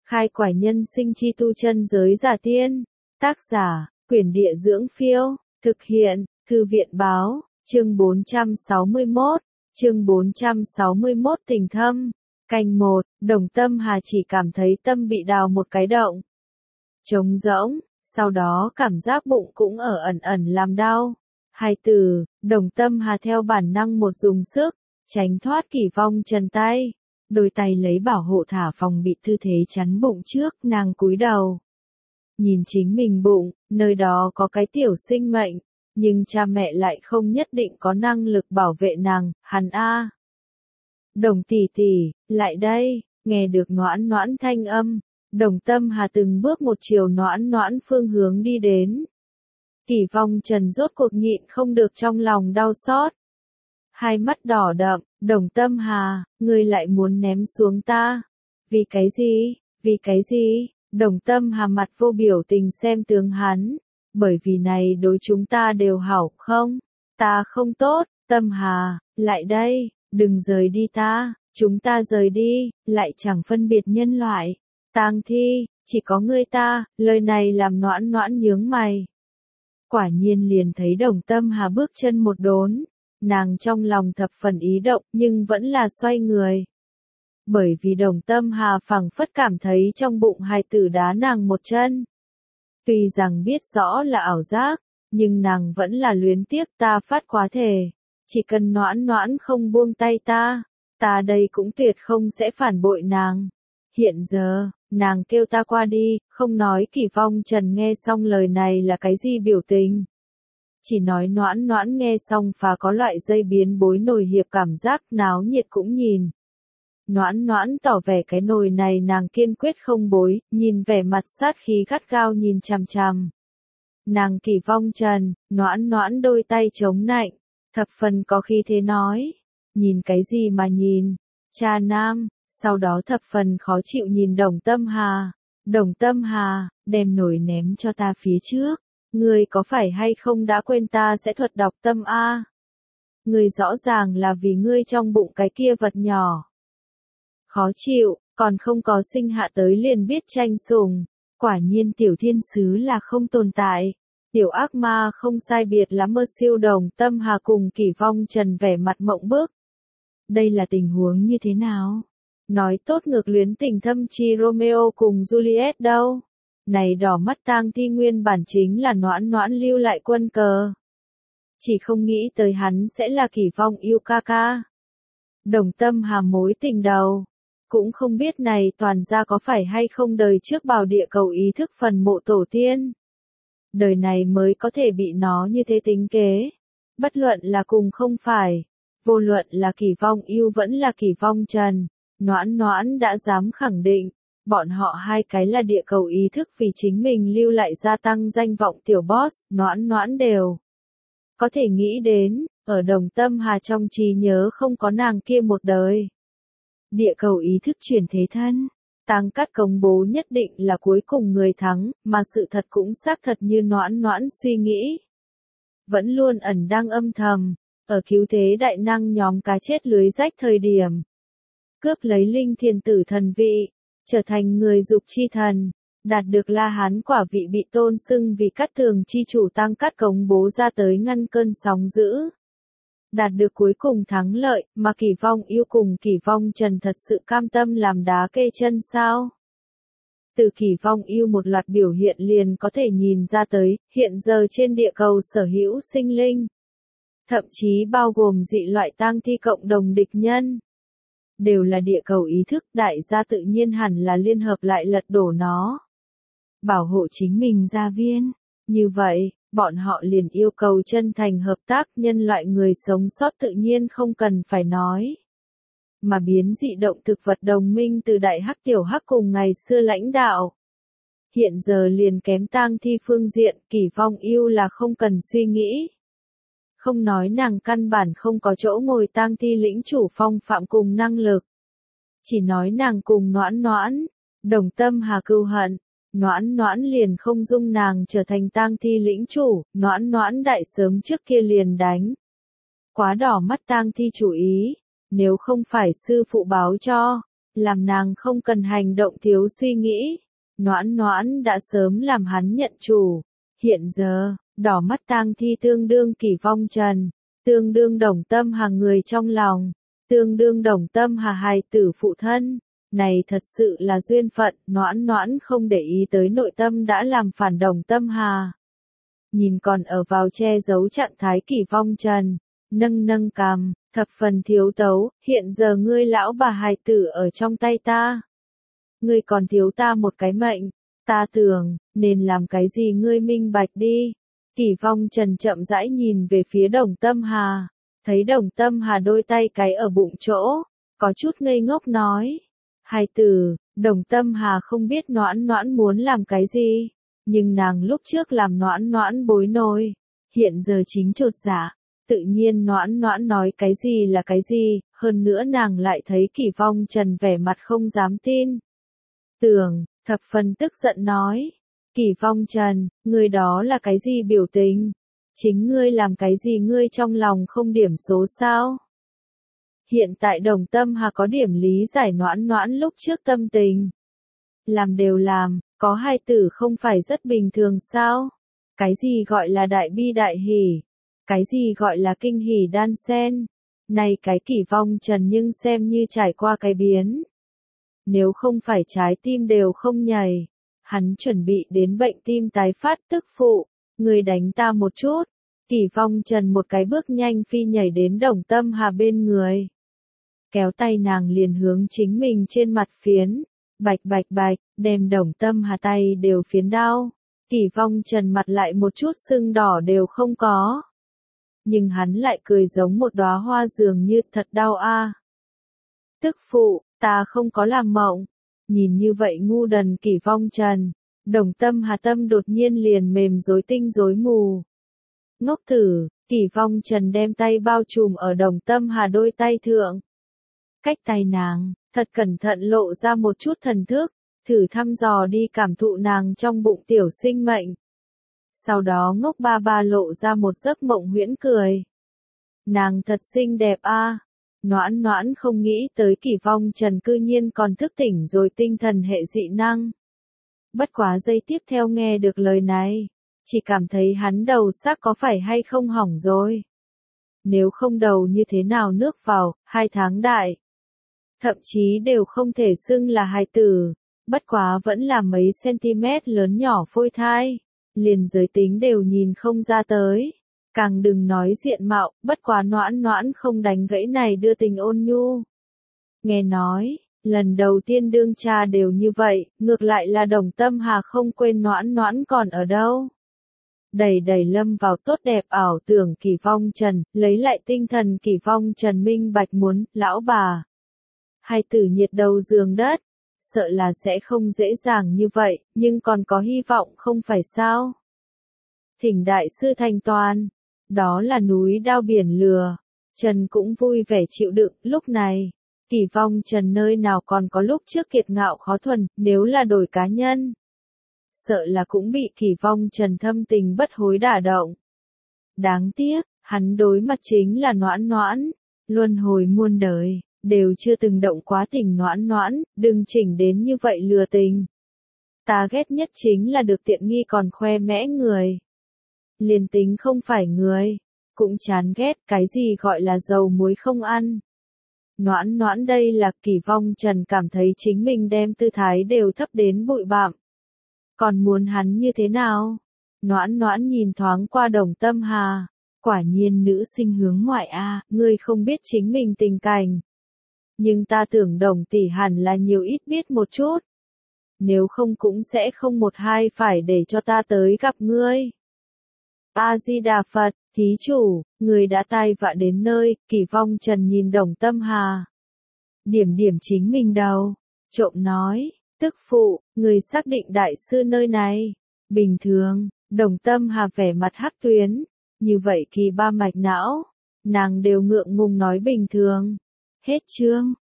Khai quải nhân sinh chi tu chân giới giả tiên. Tác giả, Quyển Địa Dưỡng Phiêu. Thực hiện, Thư viện Báo. Chương 461. Chương 461 Tình thâm. Canh 1, Đồng Tâm Hà chỉ cảm thấy tâm bị đào một cái động. Trống rỗng, sau đó cảm giác bụng cũng ở ẩn ẩn làm đau. Hai từ, Đồng Tâm Hà theo bản năng một dùng sức, tránh thoát Kỷ Vong Trần tay. Đôi tay lấy bảo hộ thả phòng bị tư thế chắn bụng trước, nàng cúi đầu. Nhìn chính mình bụng, nơi đó có cái tiểu sinh mệnh, nhưng cha mẹ lại không nhất định có năng lực bảo vệ nàng, hắn a. Đồng tỷ tỷ, lại đây, nghe được Noãn Noãn thanh âm, Đồng Tâm Hà từng bước một chiều Noãn Noãn phương hướng đi đến. Kỷ Vong Trần rốt cuộc nhịn không được trong lòng đau xót. Hai mắt đỏ đậm, Đồng Tâm Hà, ngươi lại muốn ném xuống ta. Vì cái gì, vì cái gì? Đồng Tâm Hà mặt vô biểu tình xem tướng hắn. Bởi vì này đối chúng ta đều hảo không? Ta không tốt, Tâm Hà, lại đây, đừng rời đi ta, chúng ta rời đi, lại chẳng phân biệt nhân loại. Tang thi, chỉ có ngươi ta, lời này làm Noãn Noãn nhướng mày. Quả nhiên liền thấy Đồng Tâm Hà bước chân một đốn. Nàng trong lòng thập phần ý động nhưng vẫn là xoay người. Bởi vì Đồng Tâm Hà phảng phất cảm thấy trong bụng hài tử đá nàng một chân. Tuy rằng biết rõ là ảo giác, nhưng nàng vẫn là luyến tiếc ta phát quá thể. Chỉ cần Noãn Noãn không buông tay ta đây cũng tuyệt không sẽ phản bội nàng. Hiện giờ, nàng kêu ta qua đi, không nói Kỷ Vong Trần nghe xong lời này là cái gì biểu tình. Chỉ nói Noãn Noãn nghe xong và có loại dây biến bối nồi hiệp cảm giác náo nhiệt cũng nhìn. Noãn Noãn tỏ vẻ cái nồi này nàng kiên quyết không bối, nhìn vẻ mặt sát khí gắt gao nhìn chằm chằm. Nàng Kỷ Vong Trần, Noãn Noãn đôi tay chống nạnh, thập phần có khí thế nói. Nhìn cái gì mà nhìn, cha nam, sau đó thập phần khó chịu nhìn Đồng Tâm Hà. Đồng Tâm Hà, đem nồi ném cho ta phía trước. Ngươi có phải hay không đã quên ta sẽ thuật đọc tâm a? Ngươi rõ ràng là vì ngươi trong bụng cái kia vật nhỏ. Khó chịu, còn không có sinh hạ tới liền biết tranh sủng. Quả nhiên tiểu thiên sứ là không tồn tại. Tiểu ác ma không sai biệt lắm mơ siêu. Đồng Tâm Hà cùng Kỷ Vong Trần vẻ mặt mộng bức. Đây là tình huống như thế nào? Nói tốt ngược luyến tình thâm chi Romeo cùng Juliet đâu? Này đỏ mắt tang thi nguyên bản chính là Noãn Noãn lưu lại quân cờ. Chỉ không nghĩ tới hắn sẽ là Kỷ Vong yêu ca ca. Đồng Tâm Hà mối tình đầu. Cũng không biết này toàn ra có phải hay không đời trước bảo địa cầu ý thức phần mộ tổ tiên. Đời này mới có thể bị nó như thế tính kế. Bất luận là cùng không phải. Vô luận là Kỷ Vong yêu vẫn là Kỷ Vong Trần. Noãn Noãn đã dám khẳng định. Bọn họ hai cái là địa cầu ý thức vì chính mình lưu lại gia tăng danh vọng tiểu boss, Noãn Noãn đều có thể nghĩ đến, ở Đồng Tâm Hà trong trí nhớ không có nàng kia một đời. Địa cầu ý thức chuyển thế thân, Tăng Cát công bố nhất định là cuối cùng người thắng, mà sự thật cũng xác thật như Noãn Noãn suy nghĩ. Vẫn luôn ẩn đang âm thầm, ở cứu thế đại năng nhóm cá chết lưới rách thời điểm. Cướp lấy linh thiền tử thần vị. Trở thành người dục chi thần, đạt được La Hán quả vị bị tôn xưng vì Cát Tường chi chủ Tăng Cát công bố ra tới ngăn cơn sóng dữ. Đạt được cuối cùng thắng lợi, mà Kỷ Vong yêu cùng Kỷ Vong Trần thật sự cam tâm làm đá kê chân sao? Từ Kỷ Vong yêu một loạt biểu hiện liền có thể nhìn ra tới, hiện giờ trên địa cầu sở hữu sinh linh. Thậm chí bao gồm dị loại tang thi cộng đồng địch nhân. Đều là địa cầu ý thức, đại gia tự nhiên hẳn là liên hợp lại lật đổ nó. Bảo hộ chính mình gia viên. Như vậy, bọn họ liền yêu cầu chân thành hợp tác, nhân loại người sống sót tự nhiên không cần phải nói. Mà biến dị động thực vật đồng minh từ đại hắc tiểu hắc cùng ngày xưa lãnh đạo. Hiện giờ liền kém tang thi phương diện, Kỷ Vong yêu là không cần suy nghĩ. Không nói nàng căn bản không có chỗ ngồi tang thi lĩnh chủ phong phạm cùng năng lực. Chỉ nói nàng cùng Noãn Noãn, Đồng Tâm Hà cừu hận, Noãn Noãn liền không dung nàng trở thành tang thi lĩnh chủ, Noãn Noãn đại sớm trước kia liền đánh. Quá đỏ mắt tang thi chủ ý, nếu không phải sư phụ báo cho, làm nàng không cần hành động thiếu suy nghĩ. Noãn Noãn đã sớm làm hắn nhận chủ. Hiện giờ, đỏ mắt tang thi tương đương Kỷ Vong Trần, tương đương Đồng Tâm Hà người trong lòng, tương đương Đồng Tâm Hà hài tử phụ thân. Này thật sự là duyên phận, Noãn Noãn không để ý tới nội tâm đã làm phản Đồng Tâm Hà. Nhìn còn ở vào che giấu trạng thái Kỷ Vong Trần, nâng nâng cằm, thập phần thiếu tấu, hiện giờ ngươi lão bà hài tử ở trong tay ta. Ngươi còn thiếu ta một cái mệnh, ta tưởng, nên làm cái gì ngươi minh bạch đi. Kỷ Vong Trần chậm rãi nhìn về phía Đồng Tâm Hà, thấy Đồng Tâm Hà đôi tay cái ở bụng chỗ, có chút ngây ngốc nói. Hài tử, Đồng Tâm Hà không biết Noãn Noãn muốn làm cái gì, nhưng nàng lúc trước làm Noãn Noãn bối nổi, hiện giờ chính chột dạ, tự nhiên Noãn Noãn nói cái gì là cái gì, hơn nữa nàng lại thấy Kỷ Vong Trần vẻ mặt không dám tin. Tưởng, thập phần tức giận nói, Kỷ Vong Trần, ngươi đó là cái gì biểu tình? Chính ngươi làm cái gì ngươi trong lòng không điểm số sao? Hiện tại Đồng Tâm Hà có điểm lý giải Noãn Noãn lúc trước tâm tình. Làm đều làm, có hai tử không phải rất bình thường sao? Cái gì gọi là đại bi đại hỉ? Cái gì gọi là kinh hỉ đan sen? Này cái Kỷ Vong Trần nhưng xem như trải qua cái biến. Nếu không phải trái tim đều không nhảy, hắn chuẩn bị đến bệnh tim tái phát tức phụ, người đánh ta một chút. Kỷ Vong Trần một cái bước nhanh phi nhảy đến Đồng Tâm Hà bên người. Kéo tay nàng liền hướng chính mình trên mặt phiến, bạch bạch bạch, đem Đồng Tâm Hà tay đều phiến đau. Kỷ Vong Trần mặt lại một chút sưng đỏ đều không có. Nhưng hắn lại cười giống một đóa hoa dường như thật đau a. Tức phụ, ta không có làm mộng. Nhìn như vậy ngu đần Kỷ Vong Trần, Đồng Tâm Hà tâm đột nhiên liền mềm rối tinh rối mù. Ngốc tử, Kỷ Vong Trần đem tay bao trùm ở Đồng Tâm Hà đôi tay thượng. Cách tay nàng, thật cẩn thận lộ ra một chút thần thức, thử thăm dò đi cảm thụ nàng trong bụng tiểu sinh mệnh. Sau đó ngốc ba ba lộ ra một giấc mộng huyễn cười. Nàng thật xinh đẹp a. Noãn Noãn không nghĩ tới Kỷ Vong Trần cư nhiên còn thức tỉnh rồi tinh thần hệ dị năng. Bất quá giây tiếp theo nghe được lời này, chỉ cảm thấy hắn đầu xác có phải hay không hỏng rồi. Nếu không đầu như thế nào nước vào, 2 tháng đại. Thậm chí đều không thể xưng là hài tử, bất quá vẫn là mấy cm lớn nhỏ phôi thai, liền giới tính đều nhìn không ra tới. Càng đừng nói diện mạo, bất quá Noãn Noãn không đánh gãy này đưa tình ôn nhu. Nghe nói, lần đầu tiên đương cha đều như vậy, ngược lại là Đồng Tâm Hà không quên Noãn Noãn còn ở đâu. Đầy đầy lâm vào tốt đẹp ảo tưởng Kỷ Vong Trần, lấy lại tinh thần Kỷ Vong Trần minh bạch muốn, lão bà. Hai tử nhiệt đầu giường đất, sợ là sẽ không dễ dàng như vậy, nhưng còn có hy vọng không phải sao. Thỉnh đại sư thanh toàn. Đó là núi đao biển lửa. Trần cũng vui vẻ chịu đựng, lúc này. Kỷ Vong Trần nơi nào còn có lúc trước kiệt ngạo khó thuần, nếu là đổi cá nhân. Sợ là cũng bị Kỷ Vong Trần thâm tình bất hối đả động. Đáng tiếc, hắn đối mặt chính là Noãn Noãn. Luân hồi muôn đời, đều chưa từng động quá tình Noãn Noãn, đừng chỉnh đến như vậy lừa tình. Ta ghét nhất chính là được tiện nghi còn khoe mẽ người. Liền tính không phải người, cũng chán ghét cái gì gọi là dầu muối không ăn. Noãn Noãn đây là Kỷ Vong Trần cảm thấy chính mình đem tư thái đều thấp đến bụi bặm. Còn muốn hắn như thế nào? Noãn Noãn nhìn thoáng qua Đồng Tâm Hà, quả nhiên nữ sinh hướng ngoại a, ngươi không biết chính mình tình cảnh. Nhưng ta tưởng Đồng tỷ hẳn là nhiều ít biết một chút. Nếu không cũng sẽ không một hai phải để cho ta tới gặp ngươi. A-di-đà Phật, thí chủ, người đã tai vạ đến nơi, Kỷ Vong Trần nhìn Đồng Tâm Hà. Điểm điểm chính mình đầu, trộm nói, tức phụ, người xác định đại sư nơi này. Bình thường, Đồng Tâm Hà vẻ mặt hắc tuyến, như vậy kỳ ba mạch não, nàng đều ngượng ngùng nói bình thường. Hết chương.